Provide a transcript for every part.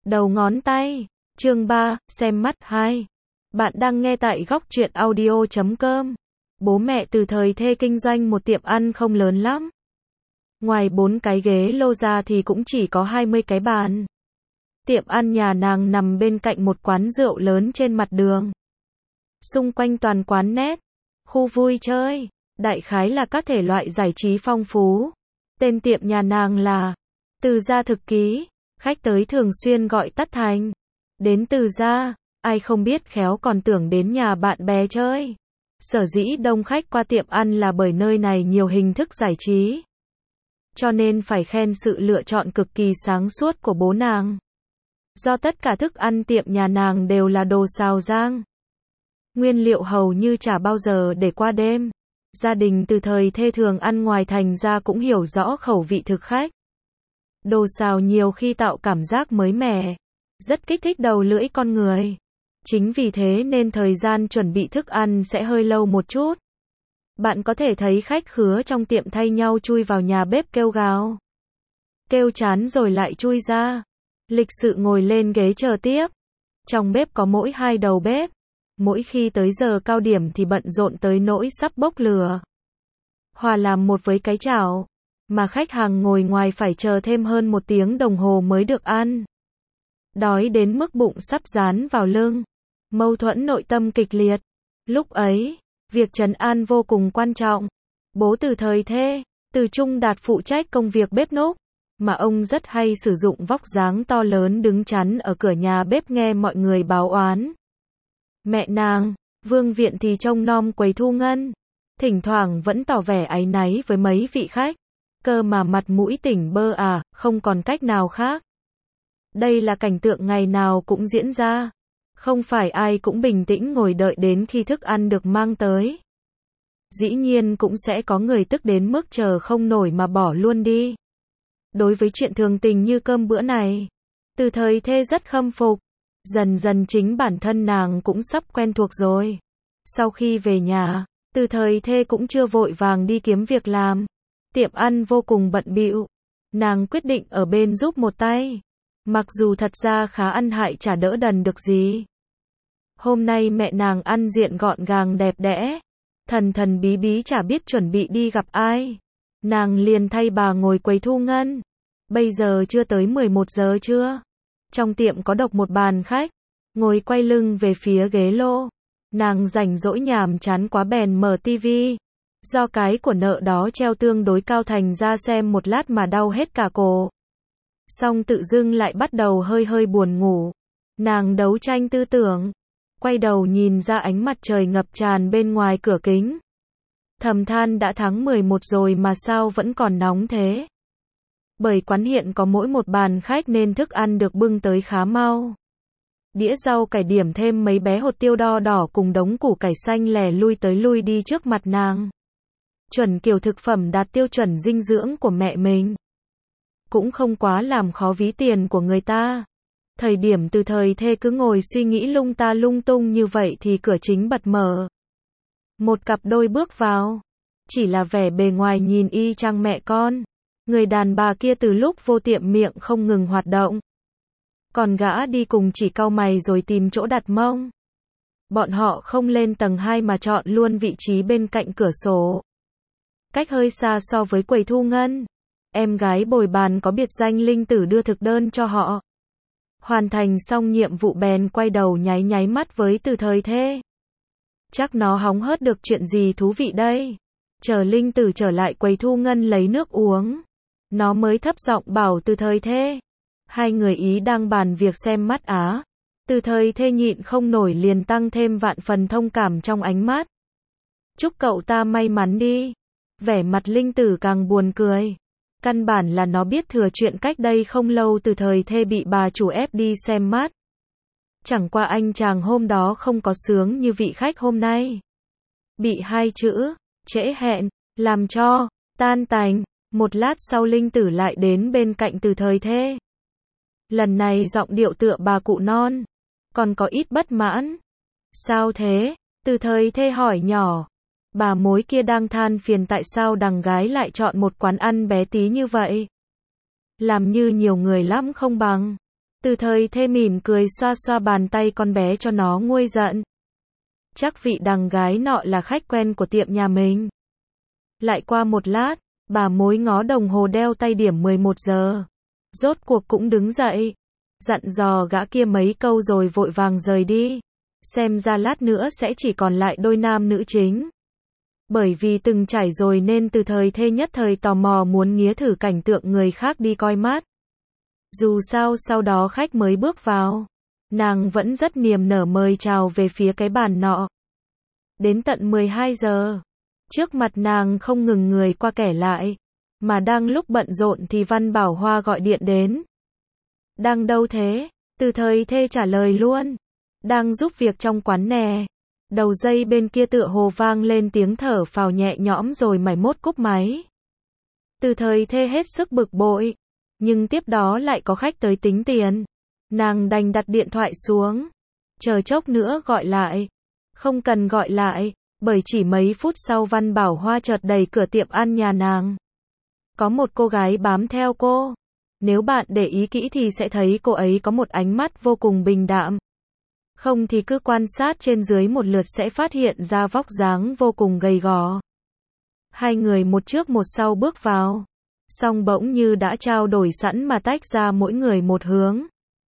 Đầu ngón tay. Chương 3, xem mắt 2. Bạn đang nghe tại góc truyện audio.com. Bố mẹ Từ Thời Thê kinh doanh một tiệm ăn không lớn lắm. Ngoài 4 cái ghế lô ra thì cũng chỉ có 20 cái bàn. Tiệm ăn nhà nàng nằm bên cạnh một quán rượu lớn trên mặt đường. Xung quanh toàn quán net, khu vui chơi, đại khái là các thể loại giải trí phong phú. Tên tiệm nhà nàng là Từ Gia Thực Ký, khách tới thường xuyên gọi tắt thành đến Từ Gia, ai không biết khéo còn tưởng đến nhà bạn bè chơi. Sở dĩ đông khách qua tiệm ăn là bởi nơi này nhiều hình thức giải trí. Cho nên phải khen sự lựa chọn cực kỳ sáng suốt của bố nàng. Do tất cả thức ăn tiệm nhà nàng đều là đồ xào rang. Nguyên liệu hầu như chả bao giờ để qua đêm. Gia đình Từ Thời Thê thường ăn ngoài thành ra cũng hiểu rõ khẩu vị thực khách. Đồ xào nhiều khi tạo cảm giác mới mẻ, rất kích thích đầu lưỡi con người. Chính vì thế nên thời gian chuẩn bị thức ăn sẽ hơi lâu một chút. Bạn có thể thấy khách khứa trong tiệm thay nhau chui vào nhà bếp kêu gào. Kêu chán rồi lại chui ra. Lịch sự ngồi lên ghế chờ tiếp. Trong bếp có mỗi 2 đầu bếp. Mỗi khi tới giờ cao điểm thì bận rộn tới nỗi sắp bốc lửa. Hòa làm một với cái chảo. Mà khách hàng ngồi ngoài phải chờ thêm hơn 1 tiếng đồng hồ mới được ăn. Đói đến mức bụng sắp dán vào lưng. Mâu thuẫn nội tâm kịch liệt. Lúc ấy, việc trấn an vô cùng quan trọng. Bố Từ Thời Thê, Từ Trung Đạt phụ trách công việc bếp núc. Mà ông rất hay sử dụng vóc dáng to lớn đứng chắn ở cửa nhà bếp nghe mọi người báo oán. Mẹ nàng, Vương Viện thì trông nom quầy thu ngân. Thỉnh thoảng vẫn tỏ vẻ áy náy với mấy vị khách. Cơ mà mặt mũi tỉnh bơ à, không còn cách nào khác. Đây là cảnh tượng ngày nào cũng diễn ra. Không phải ai cũng bình tĩnh ngồi đợi đến khi thức ăn được mang tới. Dĩ nhiên cũng sẽ có người tức đến mức chờ không nổi mà bỏ luôn đi. Đối với chuyện thường tình như cơm bữa này, Từ Thời Thê rất khâm phục. Dần dần chính bản thân nàng cũng sắp quen thuộc rồi. Sau khi về nhà, Từ Thời Thê cũng chưa vội vàng đi kiếm việc làm. Tiệm ăn vô cùng bận bịu. Nàng quyết định ở bên giúp một tay. Mặc dù thật ra khá ăn hại chả đỡ đần được gì. Hôm nay mẹ nàng ăn diện gọn gàng đẹp đẽ. Thần thần bí bí chả biết chuẩn bị đi gặp ai. Nàng liền thay bà ngồi quầy thu ngân. Bây giờ chưa tới 11 giờ trưa. Trong tiệm có độc một bàn khách. Ngồi quay lưng về phía ghế lô. Nàng rảnh rỗi nhàm chán quá bèn mở tivi. Do cái của nợ đó treo tương đối cao thành ra xem một lát mà đau hết cả cổ. Xong tự dưng lại bắt đầu hơi hơi buồn ngủ. Nàng đấu tranh tư tưởng. Quay đầu nhìn ra ánh mặt trời ngập tràn bên ngoài cửa kính. Thầm than đã tháng 11 rồi mà sao vẫn còn nóng thế. Bởi quán hiện có mỗi một bàn khách nên thức ăn được bưng tới khá mau. Đĩa rau cải điểm thêm mấy bé hột tiêu đo đỏ cùng đống củ cải xanh lẻ lui tới lui đi trước mặt nàng. Chuẩn kiểu thực phẩm đạt tiêu chuẩn dinh dưỡng của mẹ mình. Cũng không quá làm khó ví tiền của người ta. Thời điểm Từ Thời Thê cứ ngồi suy nghĩ lung ta lung tung như vậy thì cửa chính bật mở. Một cặp đôi bước vào. Chỉ là vẻ bề ngoài nhìn y chang mẹ con. Người đàn bà kia từ lúc vô tiệm miệng không ngừng hoạt động. Còn gã đi cùng chỉ cau mày rồi tìm chỗ đặt mông. Bọn họ không lên tầng 2 mà chọn luôn vị trí bên cạnh cửa sổ. Cách hơi xa so với quầy thu ngân. Em gái bồi bàn có biệt danh Linh Tử đưa thực đơn cho họ. Hoàn thành xong nhiệm vụ bèn quay đầu nháy nháy mắt với Từ Thời Thê. Chắc nó hóng hớt được chuyện gì thú vị đây. Chờ Linh Tử trở lại quầy thu ngân lấy nước uống. Nó mới thấp giọng bảo Từ Thời Thê. Hai người ý đang bàn việc xem mắt á. Từ Thời Thê nhịn không nổi liền tăng thêm vạn phần thông cảm trong ánh mắt. Chúc cậu ta may mắn đi. Vẻ mặt Linh Tử càng buồn cười. Căn bản là nó biết thừa chuyện cách đây không lâu Từ Thời Thê bị bà chủ ép đi xem mắt. Chẳng qua anh chàng hôm đó không có sướng như vị khách hôm nay. Bị 2 chữ, trễ hẹn, làm cho, tan tành. Một lát sau Linh Tử lại đến bên cạnh Từ Thời Thê. Lần này giọng điệu tựa bà cụ non. Còn có ít bất mãn. Sao thế? Từ Thời Thê hỏi nhỏ. Bà mối kia đang than phiền tại sao đằng gái lại chọn một quán ăn bé tí như vậy. Làm như nhiều người lắm không bằng. Từ thời thê mỉm cười xoa xoa bàn tay con bé cho nó nguôi giận. Chắc vị đằng gái nọ là khách quen của tiệm nhà mình. Lại qua một lát, bà mối ngó đồng hồ đeo tay điểm 11 giờ. Rốt cuộc cũng đứng dậy. Dặn dò gã kia mấy câu rồi vội vàng rời đi. Xem ra lát nữa sẽ chỉ còn lại đôi nam nữ chính. Bởi vì từng trải rồi nên từ thời thê nhất thời tò mò muốn nghía thử cảnh tượng người khác đi coi mắt. Dù sao sau đó khách mới bước vào, nàng vẫn rất niềm nở mời chào về phía cái bàn nọ. Đến tận 12 giờ, trước mặt nàng không ngừng người qua kẻ lại, mà đang lúc bận rộn thì Văn Bảo Hoa gọi điện đến. Đang đâu thế? Từ thời thê trả lời luôn. Đang giúp việc trong quán nè. Đầu dây bên kia tựa hồ vang lên tiếng thở phào nhẹ nhõm rồi mải mốt cúp máy. Từ thời thê hết sức bực bội. Nhưng tiếp đó lại có khách tới tính tiền. Nàng đành đặt điện thoại xuống. Chờ chốc nữa gọi lại. Không cần gọi lại, bởi chỉ mấy phút sau Văn Bảo Hoa chợt đẩy cửa tiệm ăn nhà nàng. Có một cô gái bám theo cô. Nếu bạn để ý kỹ thì sẽ thấy cô ấy có một ánh mắt vô cùng bình đạm. Không thì cứ quan sát trên dưới một lượt sẽ phát hiện ra vóc dáng vô cùng gầy gò. Hai người một trước một sau bước vào. Xong bỗng như đã trao đổi sẵn mà tách ra mỗi người một hướng.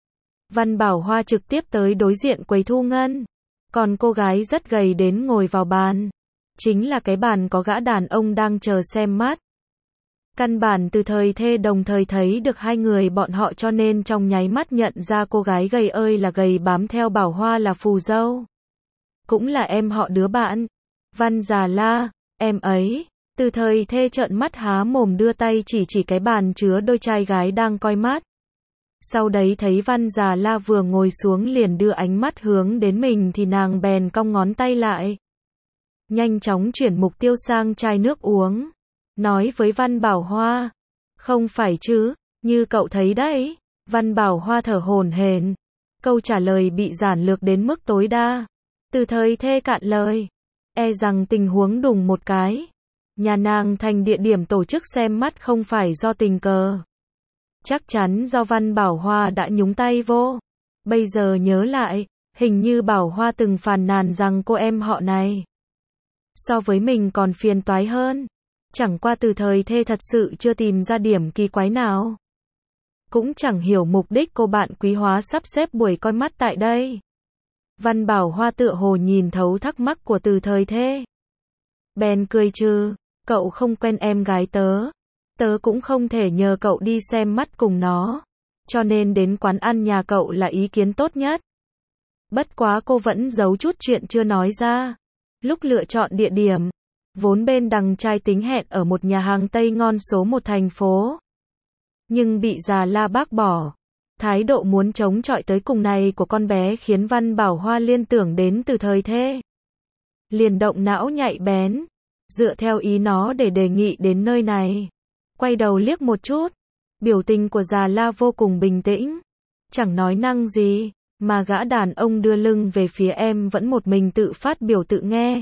Văn Bảo Hoa trực tiếp tới đối diện quầy thu ngân. Còn cô gái rất gầy đến ngồi vào bàn. Chính là cái bàn có gã đàn ông đang chờ xem mắt. Căn bản từ thời thê đồng thời thấy được hai người bọn họ cho nên trong nháy mắt nhận ra cô gái gầy ơi là gầy bám theo Bảo Hoa là phù dâu. Cũng là em họ đứa bạn. Văn Già La, em ấy. Từ thời thê trợn mắt há mồm đưa tay chỉ cái bàn chứa đôi trai gái đang coi mắt. Sau đấy thấy Văn Già La vừa ngồi xuống liền đưa ánh mắt hướng đến mình thì nàng bèn cong ngón tay lại. Nhanh chóng chuyển mục tiêu sang chai nước uống. Nói với Văn Bảo Hoa. Không phải chứ, như cậu thấy đấy. Văn Bảo Hoa thở hổn hển. Câu trả lời bị giản lược đến mức tối đa. Từ thời thê cạn lời. E rằng tình huống đùng một cái. Nhà nàng thành địa điểm tổ chức xem mắt không phải do tình cờ. Chắc chắn do Văn Bảo Hoa đã nhúng tay vô. Bây giờ nhớ lại, hình như Bảo Hoa từng phàn nàn rằng cô em họ này so với mình còn phiền toái hơn. Chẳng qua từ thời thê thật sự chưa tìm ra điểm kỳ quái nào. Cũng chẳng hiểu mục đích cô bạn quý hóa sắp xếp buổi coi mắt tại đây. Văn Bảo Hoa tựa hồ nhìn thấu thắc mắc của từ thời thê. Bèn cười trừ, cậu không quen em gái tớ. Tớ cũng không thể nhờ cậu đi xem mắt cùng nó. Cho nên đến quán ăn nhà cậu là ý kiến tốt nhất. Bất quá cô vẫn giấu chút chuyện chưa nói ra. Lúc lựa chọn địa điểm, vốn bên đằng trai tính hẹn ở một nhà hàng Tây ngon số 1 thành phố. Nhưng bị Già La bác bỏ. Thái độ muốn chống chọi tới cùng này của con bé khiến Văn Bảo Hoa liên tưởng đến từ thời thê. Liền động não nhạy bén. Dựa theo ý nó để đề nghị đến nơi này. Quay đầu liếc một chút. Biểu tình của Già La vô cùng bình tĩnh. Chẳng nói năng gì. Mà gã đàn ông đưa lưng về phía em vẫn một mình tự phát biểu tự nghe.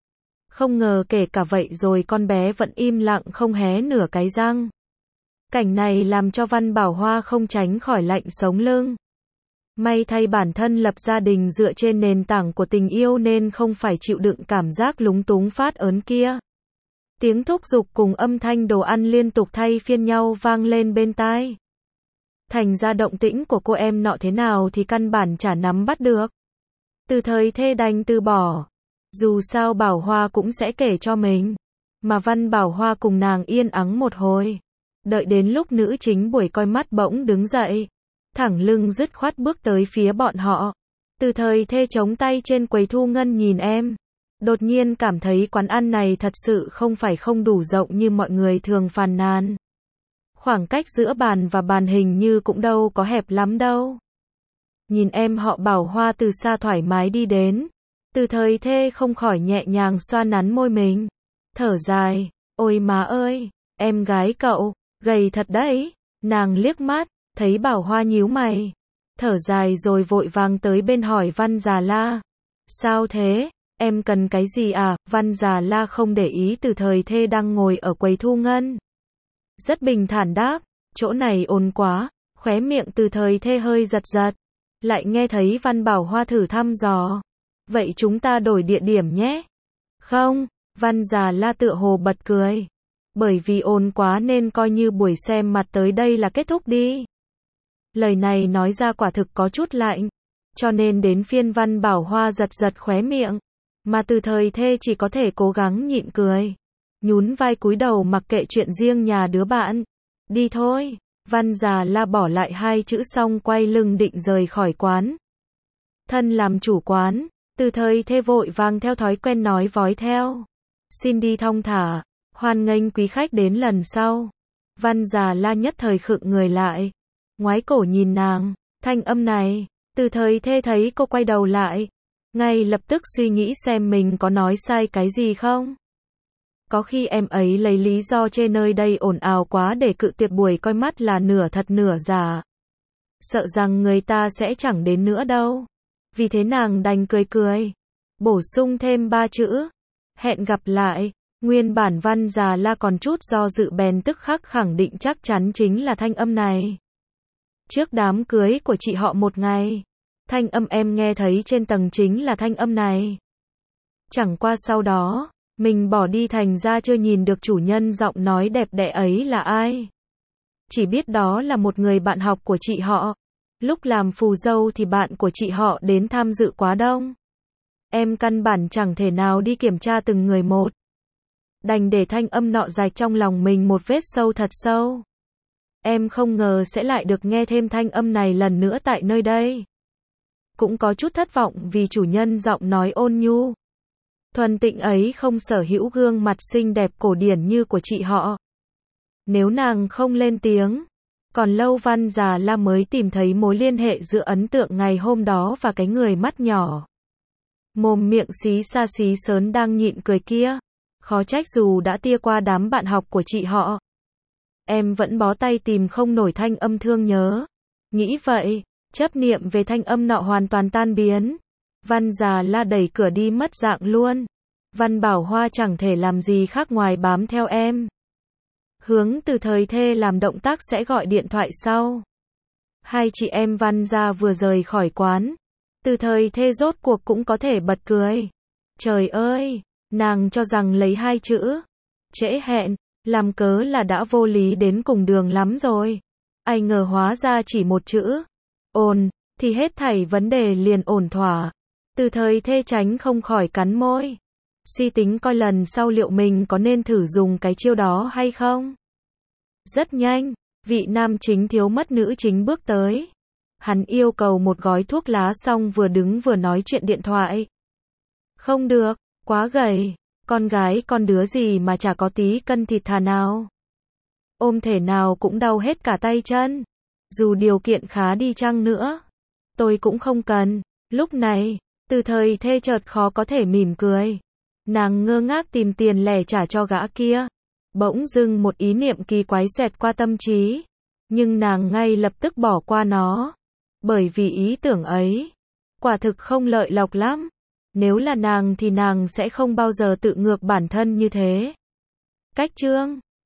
Không ngờ kể cả vậy rồi con bé vẫn im lặng không hé nửa cái răng. Cảnh này làm cho Văn Bảo Hoa không tránh khỏi lạnh sống lưng. May thay bản thân lập gia đình dựa trên nền tảng của tình yêu nên không phải chịu đựng cảm giác lúng túng phát ớn kia. Tiếng thúc giục cùng âm thanh đồ ăn liên tục thay phiên nhau vang lên bên tai. Thành ra động tĩnh của cô em nọ thế nào thì căn bản chả nắm bắt được. Từ thời thê đành từ bỏ. Dù sao Bảo Hoa cũng sẽ kể cho mình. Mà Văn Bảo Hoa cùng nàng yên ắng một hồi. Đợi đến lúc nữ chính buổi coi mắt bỗng đứng dậy. Thẳng lưng dứt khoát bước tới phía bọn họ. Từ thời thê chống tay trên quầy thu ngân nhìn em. Đột nhiên cảm thấy quán ăn này thật sự không phải không đủ rộng như mọi người thường phàn nàn. Khoảng cách giữa bàn và bàn hình như cũng đâu có hẹp lắm đâu. Nhìn em họ Bảo Hoa từ xa thoải mái đi đến. Từ thời thê không khỏi nhẹ nhàng xoa nắn môi mình. Thở dài, ôi má ơi, em gái cậu, gầy thật đấy. Nàng liếc mắt, thấy Bảo Hoa nhíu mày. Thở dài rồi vội vàng tới bên hỏi Văn Già La. Sao thế, em cần cái gì à? Văn Già La không để ý từ thời thê đang ngồi ở quầy thu ngân. Rất bình thản đáp, chỗ này ồn quá, Khóe miệng Từ Thời Thê hơi giật giật. Lại nghe thấy Văn Bảo Hoa thử thăm dò. Vậy chúng ta đổi địa điểm nhé. Không, Văn Già La tựa hồ bật cười. Bởi vì ồn quá nên coi như buổi xem mặt tới đây là kết thúc đi. Lời này nói ra quả thực có chút lạnh. Cho nên đến phiên Văn Bảo Hoa giật giật khóe miệng. Mà Từ Thời Thê chỉ có thể cố gắng nhịn cười. Nhún vai cúi đầu mặc kệ chuyện riêng nhà đứa bạn. Đi thôi. Văn Già La bỏ lại hai chữ xong quay lưng định rời khỏi quán. Thân làm chủ quán, Từ Thời Thê vội vàng theo thói quen nói vói theo. Xin đi thong thả, hoan nghênh quý khách đến lần sau. Văn Già La nhất thời khựng người lại. Ngoái cổ nhìn nàng, thanh âm này, Từ Thời Thê thấy cô quay đầu lại. Ngay lập tức suy nghĩ xem mình có nói sai cái gì không. Có khi em ấy lấy lý do chê nơi đây ồn ào quá để cự tuyệt buổi coi mắt là nửa thật nửa giả. Sợ rằng người ta sẽ chẳng đến nữa đâu. Vì thế nàng đành cười cười. Bổ sung thêm 3 chữ. Hẹn gặp lại. Nguyên bản Văn Già La còn chút do dự bèn tức khắc khẳng định chắc chắn chính là thanh âm này. Trước đám cưới của chị họ một ngày. Thanh âm em nghe thấy trên tầng chính là thanh âm này. Chẳng qua sau đó, mình bỏ đi thành ra chưa nhìn được chủ nhân giọng nói đẹp đẽ ấy là ai. Chỉ biết đó là một người bạn học của chị họ. Lúc làm phù dâu thì bạn của chị họ đến tham dự quá đông. Em căn bản chẳng thể nào đi kiểm tra từng người một. Đành để thanh âm nọ rạch trong lòng mình một vết sâu thật sâu. Em không ngờ sẽ lại được nghe thêm thanh âm này lần nữa tại nơi đây. Cũng có chút thất vọng vì chủ nhân giọng nói ôn nhu. Thuần tịnh ấy không sở hữu gương mặt xinh đẹp cổ điển như của chị họ. Nếu nàng không lên tiếng, còn lâu Văn Già La mới tìm thấy mối liên hệ giữa ấn tượng ngày hôm đó và cái người mắt nhỏ. Mồm miệng xí xa xí sớn đang nhịn cười kia. Khó trách dù đã tia qua đám bạn học của chị họ. Em vẫn bó tay tìm không nổi thanh âm thương nhớ. Nghĩ vậy, chấp niệm về thanh âm nọ hoàn toàn tan biến. Văn Già La đẩy cửa đi mất dạng luôn. Văn Bảo Hoa chẳng thể làm gì khác ngoài bám theo em. Hướng Từ Thời Thê làm động tác sẽ gọi điện thoại sau. Hai chị em Văn gia vừa rời khỏi quán. Từ Thời Thê rốt cuộc cũng có thể bật cười. Trời ơi, nàng cho rằng lấy hai chữ trễ hẹn, làm cớ là đã vô lý đến cùng đường lắm rồi. Ai ngờ hóa ra chỉ một chữ ồn, thì hết thảy vấn đề liền ổn thỏa. Từ Thời Thê tránh không khỏi cắn môi. Suy tính coi lần sau liệu mình có nên thử dùng cái chiêu đó hay không. Rất nhanh, vị nam chính thiếu mất nữ chính bước tới. Hắn yêu cầu một gói thuốc lá xong vừa đứng vừa nói chuyện điện thoại. Không được, quá gầy, con gái con đứa gì mà chả có tí cân thịt thà nào. Ôm thể nào cũng đau hết cả tay chân. Dù điều kiện khá đi chăng nữa, tôi cũng không cần. Lúc này, Từ Thời Thê chợt khó có thể mỉm cười. Nàng ngơ ngác tìm tiền lẻ trả cho gã kia. Bỗng dưng một ý niệm kỳ quái xẹt qua tâm trí. Nhưng nàng ngay lập tức bỏ qua nó. Bởi vì ý tưởng ấy, quả thực không lợi lộc lắm. Nếu là nàng thì nàng sẽ không bao giờ tự ngược bản thân như thế. Cách chương